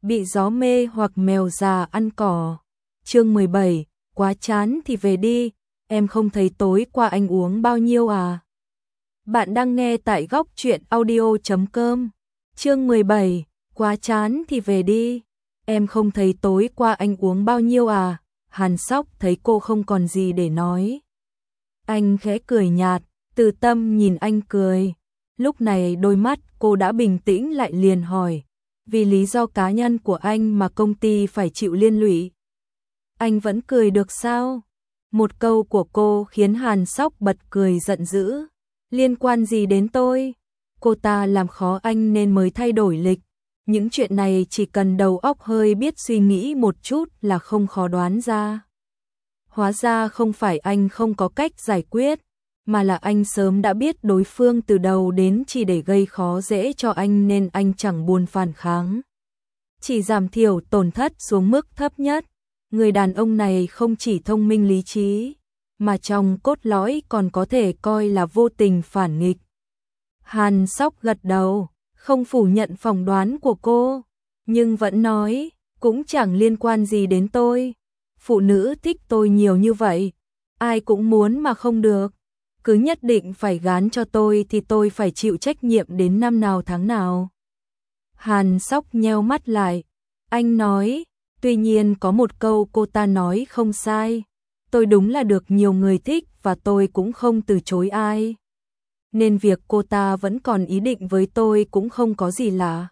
bị gió mê hoặc mèo già ăn cỏ. Chương 17, quá chán thì về đi, em không thấy tối qua anh uống bao nhiêu à? Bạn đang nghe tại góc truyện audio.com. Chương 17, quá chán thì về đi, em không thấy tối qua anh uống bao nhiêu à? Hàn Sóc thấy cô không còn gì để nói. Anh khẽ cười nhạt, Từ Tâm nhìn anh cười. Lúc này đôi mắt cô đã bình tĩnh lại, liền hỏi, vì lý do cá nhân của anh mà công ty phải chịu liên lụy. Anh vẫn cười được sao? Một câu của cô khiến Hàn Sóc bật cười giận dữ. Liên quan gì đến tôi? Cô ta làm khó anh nên mới thay đổi lịch. Những chuyện này chỉ cần đầu óc hơi biết suy nghĩ một chút là không khó đoán ra. Hóa ra không phải anh không có cách giải quyết, mà là anh sớm đã biết đối phương từ đầu đến chỉ để gây khó dễ cho anh nên anh chẳng buồn phản kháng. Chỉ giảm thiểu tổn thất xuống mức thấp nhất. Người đàn ông này không chỉ thông minh lý trí, mà trong cốt lõi còn có thể coi là vô tình phản nghịch. Hàn Sóc gật đầu, không phủ nhận phỏng đoán của cô, nhưng vẫn nói, cũng chẳng liên quan gì đến tôi. Phụ nữ thích tôi nhiều như vậy, ai cũng muốn mà không được. Cứ nhất định phải gán cho tôi thì tôi phải chịu trách nhiệm đến năm nào tháng nào. Hàn Sóc nheo mắt lại, anh nói, tuy nhiên có một câu cô ta nói không sai, tôi đúng là được nhiều người thích và tôi cũng không từ chối ai. Nên việc cô ta vẫn còn ý định với tôi cũng không có gì lạ.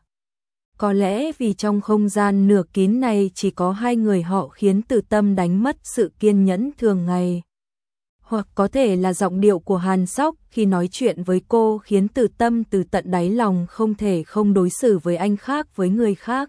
Có lẽ vì trong không gian nửa kín này chỉ có hai người họ khiến Từ Tâm đánh mất sự kiên nhẫn thường ngày. Hoặc có thể là giọng điệu của Hàn Sóc khi nói chuyện với cô khiến Từ Tâm từ tận đáy lòng không thể không đối xử với anh khác với người khác.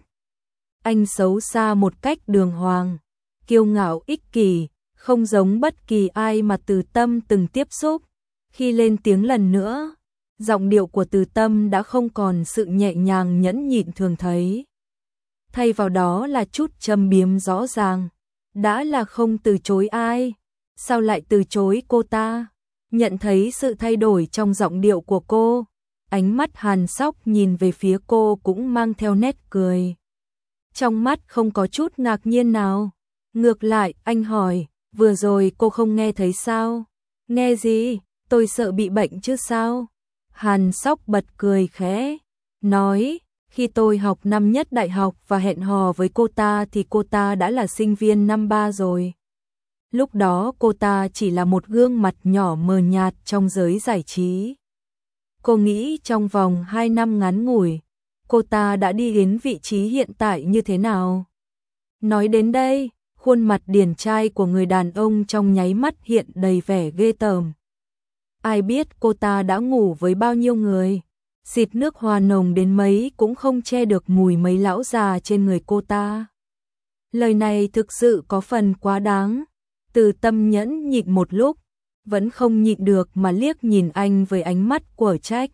Anh xấu xa một cách đường hoàng, kiêu ngạo ích kỷ, không giống bất kỳ ai mà Từ Tâm từng tiếp xúc. Khi lên tiếng lần nữa, giọng điệu của Từ Tâm đã không còn sự nhẹ nhàng nhẫn nhịn thường thấy. Thay vào đó là chút châm biếm rõ ràng. Đã là không từ chối ai, sao lại từ chối cô ta? Nhận thấy sự thay đổi trong giọng điệu của cô, ánh mắt Hàn Sóc nhìn về phía cô cũng mang theo nét cười. Trong mắt không có chút ngạc nhiên nào. Ngược lại, anh hỏi, vừa rồi cô không nghe thấy sao? Nghe gì? Tôi sợ bị bệnh chứ sao? Hàn Sóc bật cười khẽ, nói, khi tôi học năm nhất đại học và hẹn hò với cô ta thì cô ta đã là sinh viên năm 3 rồi. Lúc đó cô ta chỉ là một gương mặt nhỏ mờ nhạt trong giới giải trí. Cô nghĩ trong vòng 2 năm ngắn ngủi, cô ta đã đi đến vị trí hiện tại như thế nào? Nói đến đây, khuôn mặt điển trai của người đàn ông trong nháy mắt hiện đầy vẻ ghê tởm. Ai biết cô ta đã ngủ với bao nhiêu người, xịt nước hoa nồng đến mấy cũng không che được mùi mấy lão già trên người cô ta. Lời này thực sự có phần quá đáng. Từ Tâm nhẫn nhịn một lúc, vẫn không nhịn được mà liếc nhìn anh với ánh mắt quở trách.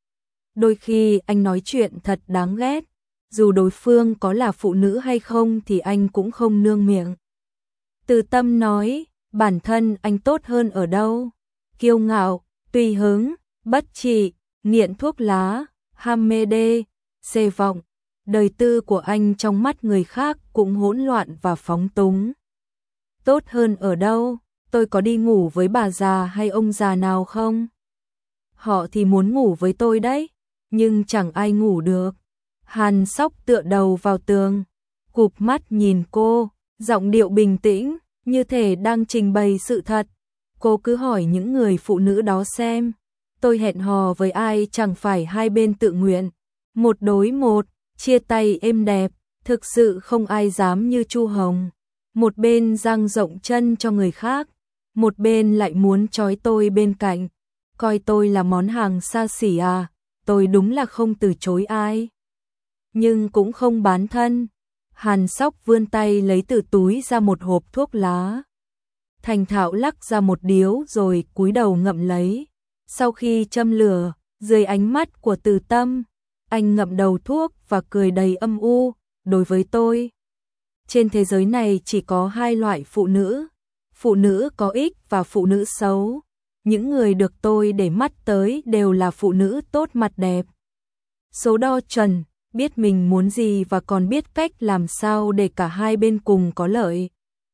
Đôi khi anh nói chuyện thật đáng ghét, dù đối phương có là phụ nữ hay không thì anh cũng không nương miệng. Từ Tâm nói, bản thân anh tốt hơn ở đâu? Kiêu ngạo, tùy hứng, bất trị, nghiện thuốc lá, ham mê đê, xê vọng. Đời tư của anh trong mắt người khác cũng hỗn loạn và phóng túng. Tốt hơn ở đâu? Tôi có đi ngủ với bà già hay ông già nào không? Họ thì muốn ngủ với tôi đấy, nhưng chẳng ai ngủ được. Hàn Sóc tựa đầu vào tường, cụp mắt nhìn cô, giọng điệu bình tĩnh, như thể đang trình bày sự thật. Cô cứ hỏi những người phụ nữ đó xem, tôi hẹn hò với ai chẳng phải hai bên tự nguyện, một đối một, chia tay êm đẹp, thực sự không ai dám như Chu Hồng. Một bên dang rộng chân cho người khác, một bên lại muốn trói tôi bên cạnh, coi tôi là món hàng xa xỉ à? Tôi đúng là không từ chối ai, nhưng cũng không bán thân. Hàn Sóc vươn tay lấy từ túi ra một hộp thuốc lá, thành thạo lắc ra một điếu rồi cúi đầu ngậm lấy. Sau khi châm lửa, dưới ánh mắt của Từ Tâm, anh ngậm đầu thuốc và cười đầy âm u. Đối với tôi, trên thế giới này chỉ có hai loại phụ nữ có ích và phụ nữ xấu. Những người được tôi để mắt tới đều là phụ nữ tốt mặt đẹp. Số đo chuẩn, biết mình muốn gì và còn biết cách làm sao để cả hai bên cùng có lợi.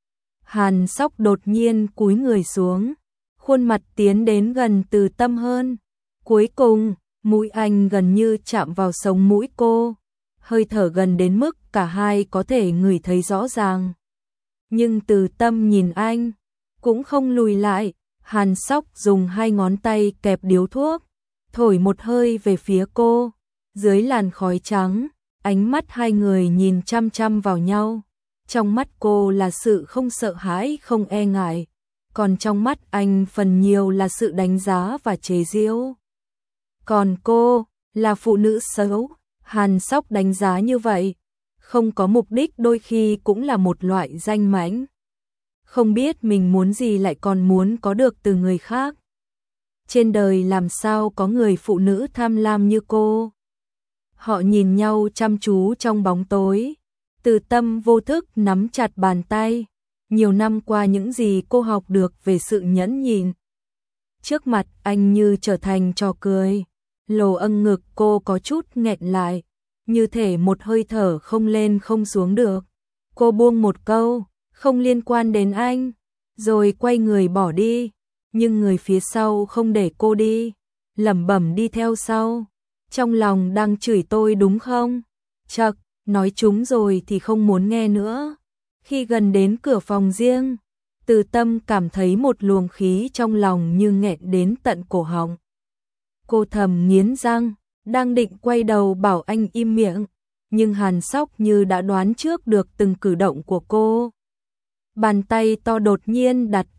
Hàn Sóc đột nhiên cúi người xuống, khuôn mặt tiến đến gần Từ Tâm hơn. Cuối cùng, mũi anh gần như chạm vào sống mũi cô, hơi thở gần đến mức cả hai có thể ngửi thấy rõ ràng. Nhưng Từ Tâm nhìn anh, cũng không lùi lại. Hàn Sóc dùng hai ngón tay kẹp điếu thuốc, thổi một hơi về phía cô. Dưới làn khói trắng, ánh mắt hai người nhìn chăm chăm vào nhau. Trong mắt cô là sự không sợ hãi, không e ngại, còn trong mắt anh phần nhiều là sự đánh giá và chế giễu. Còn cô là phụ nữ xấu, Hàn Sóc đánh giá như vậy, không có mục đích đôi khi cũng là một loại danh mãnh. Không biết mình muốn gì lại còn muốn có được từ người khác. Trên đời làm sao có người phụ nữ tham lam như cô. Họ nhìn nhau chăm chú trong bóng tối. Từ Tâm vô thức nắm chặt bàn tay. Nhiều năm qua những gì cô học được về sự nhẫn nhịn, trước mặt anh như trở thành trò cười. Lồ âng ngực cô có chút nghẹn lại, như thể một hơi thở không lên không xuống được. Cô buông một câu, không liên quan đến anh, rồi quay người bỏ đi. Nhưng người phía sau không để cô đi, lẩm bẩm đi theo sau. Trong lòng đang chửi tôi đúng không? Chậc, nói chúng rồi thì không muốn nghe nữa. Khi gần đến cửa phòng riêng, Từ Tâm cảm thấy một luồng khí trong lòng như nghẹn đến tận cổ họng. Cô thầm nghiến răng, đang định quay đầu bảo anh im miệng, nhưng Hàn Sóc như đã đoán trước được từng cử động của cô. Bàn tay to đột nhiên đặt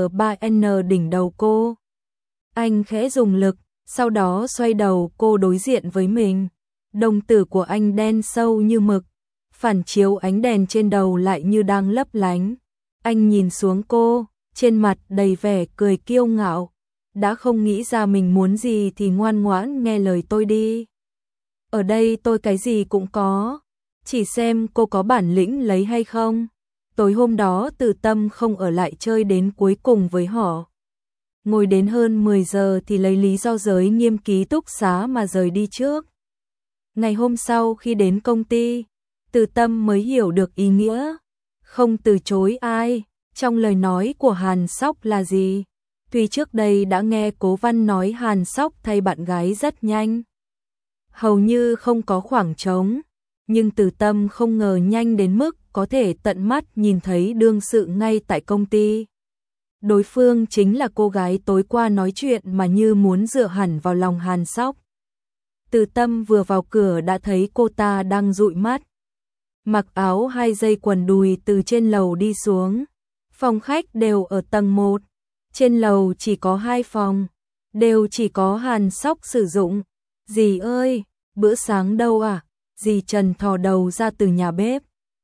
L3N đỉnh đầu cô. Anh khẽ dùng lực, sau đó xoay đầu cô đối diện với mình. Đồng tử của anh đen sâu như mực, phản chiếu ánh đèn trên đầu lại như đang lấp lánh. Anh nhìn xuống cô, trên mặt đầy vẻ cười kiêu ngạo. Đã không nghĩ ra mình muốn gì thì ngoan ngoãn nghe lời tôi đi. Ở đây tôi cái gì cũng có, chỉ xem cô có bản lĩnh lấy hay không. Tối hôm đó Từ Tâm không ở lại chơi đến cuối cùng với họ. Ngồi đến hơn 10 giờ thì lấy lý do giới nghiêm ký túc xá mà rời đi trước. Ngày hôm sau khi đến công ty, Từ Tâm mới hiểu được ý nghĩa không từ chối ai trong lời nói của Hàn Sóc là gì. Tuy trước đây đã nghe Cố Văn nói Hàn Sóc thay bạn gái rất nhanh, hầu như không có khoảng trống, nhưng Từ Tâm không ngờ nhanh đến mức có thể tận mắt nhìn thấy đương sự ngay tại công ty. Đối phương chính là cô gái tối qua nói chuyện mà như muốn dựa hẳn vào lòng Hàn Sóc. Từ Tâm vừa vào cửa đã thấy cô ta đang dụi mắt, mặc áo 2 dây quần đùi từ trên lầu đi xuống. Phòng khách đều ở tầng 1, trên lầu chỉ có 2 phòng, đều chỉ có Hàn Sóc sử dụng. Dì ơi, bữa sáng đâu à? Dì Trần thò đầu ra từ nhà bếp.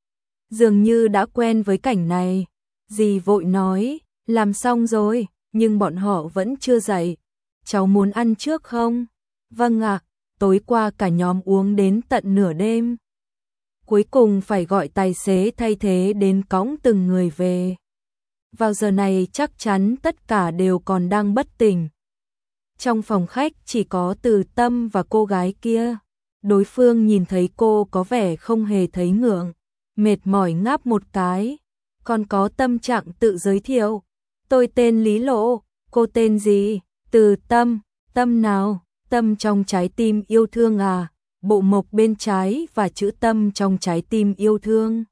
Dường như đã quen với cảnh này, dì vội nói, làm xong rồi, nhưng bọn họ vẫn chưa dậy. Cháu muốn ăn trước không? Vâng ạ, tối qua cả nhóm uống đến tận nửa đêm. Cuối cùng phải gọi tài xế thay thế đến cõng từng người về. Vào giờ này chắc chắn tất cả đều còn đang bất tỉnh. Trong phòng khách chỉ có Từ Tâm và cô gái kia. Đối phương nhìn thấy cô có vẻ không hề thấy ngượng, mệt mỏi ngáp một cái, còn có tâm trạng tự giới thiệu. Tôi tên Lý Lộ, cô tên gì? Từ Tâm. Tâm nào? Tâm trong trái tim yêu thương à? Bộ mộc bên trái và chữ tâm trong trái tim yêu thương.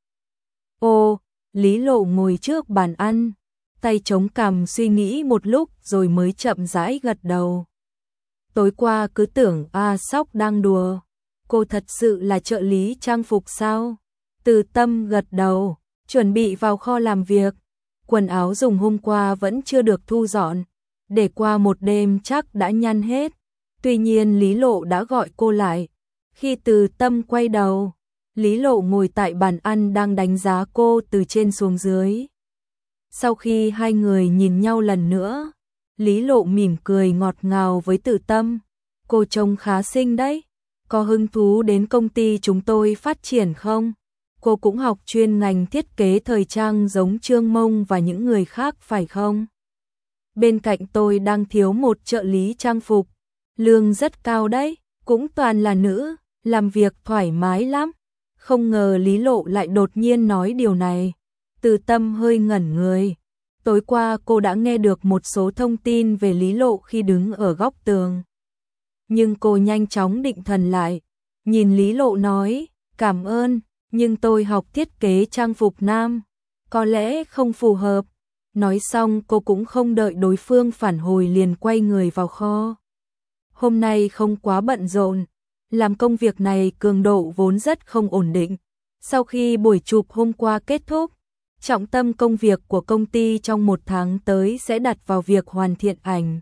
Ô, Lý Lộ ngồi trước bàn ăn, tay chống cằm suy nghĩ một lúc rồi mới chậm rãi gật đầu. Tối qua cứ tưởng Sóc đang đùa. Cô thật sự là trợ lý trang phục sao? Từ Tâm gật đầu, chuẩn bị vào kho làm việc. Quần áo dùng hôm qua vẫn chưa được thu dọn, để qua một đêm chắc đã nhăn hết. Tuy nhiên Lý Lộ đã gọi cô lại. Khi Từ Tâm quay đầu, Lý Lộ ngồi tại bàn ăn đang đánh giá cô từ trên xuống dưới. Sau khi hai người nhìn nhau lần nữa, Lý Lộ mỉm cười ngọt ngào với Từ Tâm. Cô trông khá xinh đấy, có hứng thú đến công ty chúng tôi phát triển không? Cô cũng học chuyên ngành thiết kế thời trang giống Trương Mông và những người khác phải không? Bên cạnh tôi đang thiếu một trợ lý trang phục, lương rất cao đấy, cũng toàn là nữ, làm việc thoải mái lắm. Không ngờ Lý Lộ lại đột nhiên nói điều này. Từ Tâm hơi ngẩn người. Tối qua cô đã nghe được một số thông tin về Lý Lộ khi đứng ở góc tường. Nhưng cô nhanh chóng định thần lại. Nhìn Lý Lộ nói, cảm ơn, nhưng tôi học thiết kế trang phục nam. Có lẽ không phù hợp. Nói xong cô cũng không đợi đối phương phản hồi liền quay người vào kho. Hôm nay không quá bận rộn. Làm công việc này cường độ vốn rất không ổn định. Sau khi buổi chụp hôm qua kết thúc, trọng tâm công việc của công ty trong 1 tháng tới sẽ đặt vào việc hoàn thiện ảnh.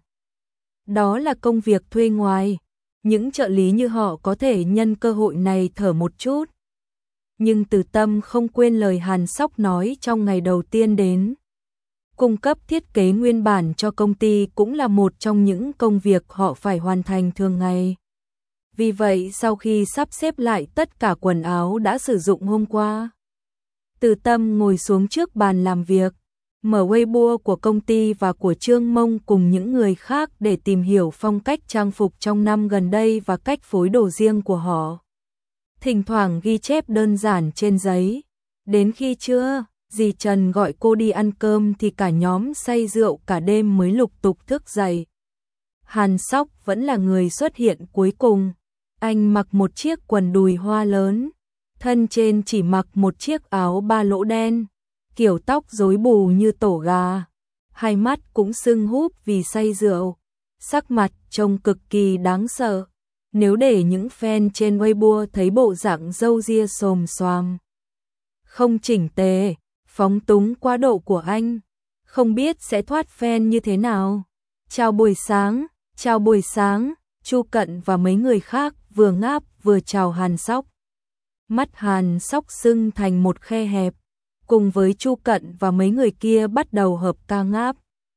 Đó là công việc thuê ngoài. Những trợ lý như họ có thể nhân cơ hội này thở một chút. Nhưng Từ Tâm không quên lời Hàn Sóc nói trong ngày đầu tiên đến. Cung cấp thiết kế nguyên bản cho công ty cũng là một trong những công việc họ phải hoàn thành thường ngày. Vì vậy sau khi sắp xếp lại tất cả quần áo đã sử dụng hôm qua, Từ Tâm ngồi xuống trước bàn làm việc, mở Weibo của công ty và của Trương Mông cùng những người khác để tìm hiểu phong cách trang phục trong năm gần đây và cách phối đồ riêng của họ. Thỉnh thoảng ghi chép đơn giản trên giấy. Đến khi trưa, dì Trần gọi cô đi ăn cơm thì cả nhóm say rượu cả đêm mới lục tục thức dậy. Hàn Sóc vẫn là người xuất hiện cuối cùng. Anh mặc một chiếc quần đùi hoa lớn, thân trên chỉ mặc một chiếc áo 3 lỗ đen, kiểu tóc rối bù như tổ gà, hai mắt cũng sưng húp vì say rượu, sắc mặt trông cực kỳ đáng sợ. Nếu để những fan trên Weibo thấy bộ dạng râu ria xồm xoàm, không chỉnh tề, phóng túng quá độ của anh, không biết sẽ thoát fan như thế nào. Chào buổi sáng, Chu Cận và mấy người khác vừa ngáp vừa chào Hàn Sóc. Mắt Hàn Sóc sưng thành một khe hẹp, cùng với Chu Cận và mấy người kia bắt đầu hợp ca ngáp.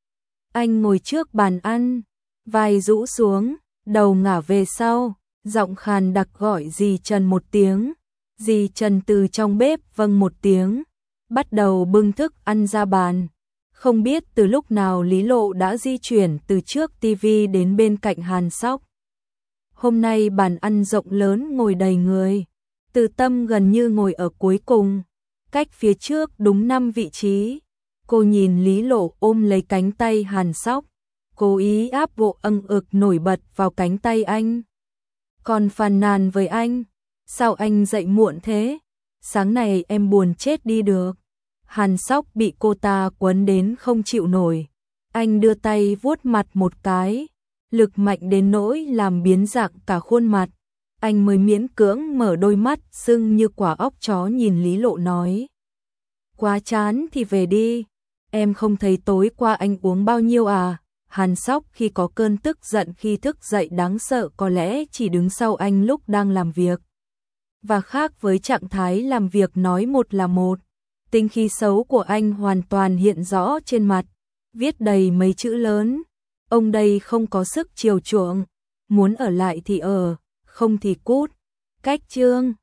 Anh ngồi trước bàn ăn, vai rũ xuống, đầu ngả về sau, giọng khàn đặc gọi dì Trần một tiếng. Dì Trần từ trong bếp vâng một tiếng, bắt đầu bưng thức ăn ra bàn. Không biết từ lúc nào Lý Lộ đã di chuyển từ trước tivi đến bên cạnh Hàn Sóc. Hôm nay bàn ăn rộng lớn ngồi đầy người. Từ Tâm gần như ngồi ở cuối cùng, cách phía trước đúng 5 vị trí. Cô nhìn Lý Lộ ôm lấy cánh tay Hàn Sóc, cố ý áp bộ âng ực nổi bật vào cánh tay anh. Còn phàn nàn với anh, sao anh dậy muộn thế? Sáng này em buồn chết đi được. Hàn Sóc bị cô ta quấn đến không chịu nổi. Anh đưa tay vuốt mặt một cái, lực mạnh đến nỗi làm biến dạng cả khuôn mặt. Anh mới miễn cưỡng mở đôi mắt sưng như quả óc chó nhìn Lý Lộ nói. Quá chán thì về đi. Em không thấy tối qua anh uống bao nhiêu à? Hàn Sóc khi có cơn tức giận khi thức dậy đáng sợ có lẽ chỉ đứng sau anh lúc đang làm việc. Và khác với trạng thái làm việc nói một là một, tính khí xấu của anh hoàn toàn hiện rõ trên mặt, viết đầy mấy chữ lớn. Ông đây không có sức chiều chuộng, muốn ở lại thì ở, không thì cút. Cách chương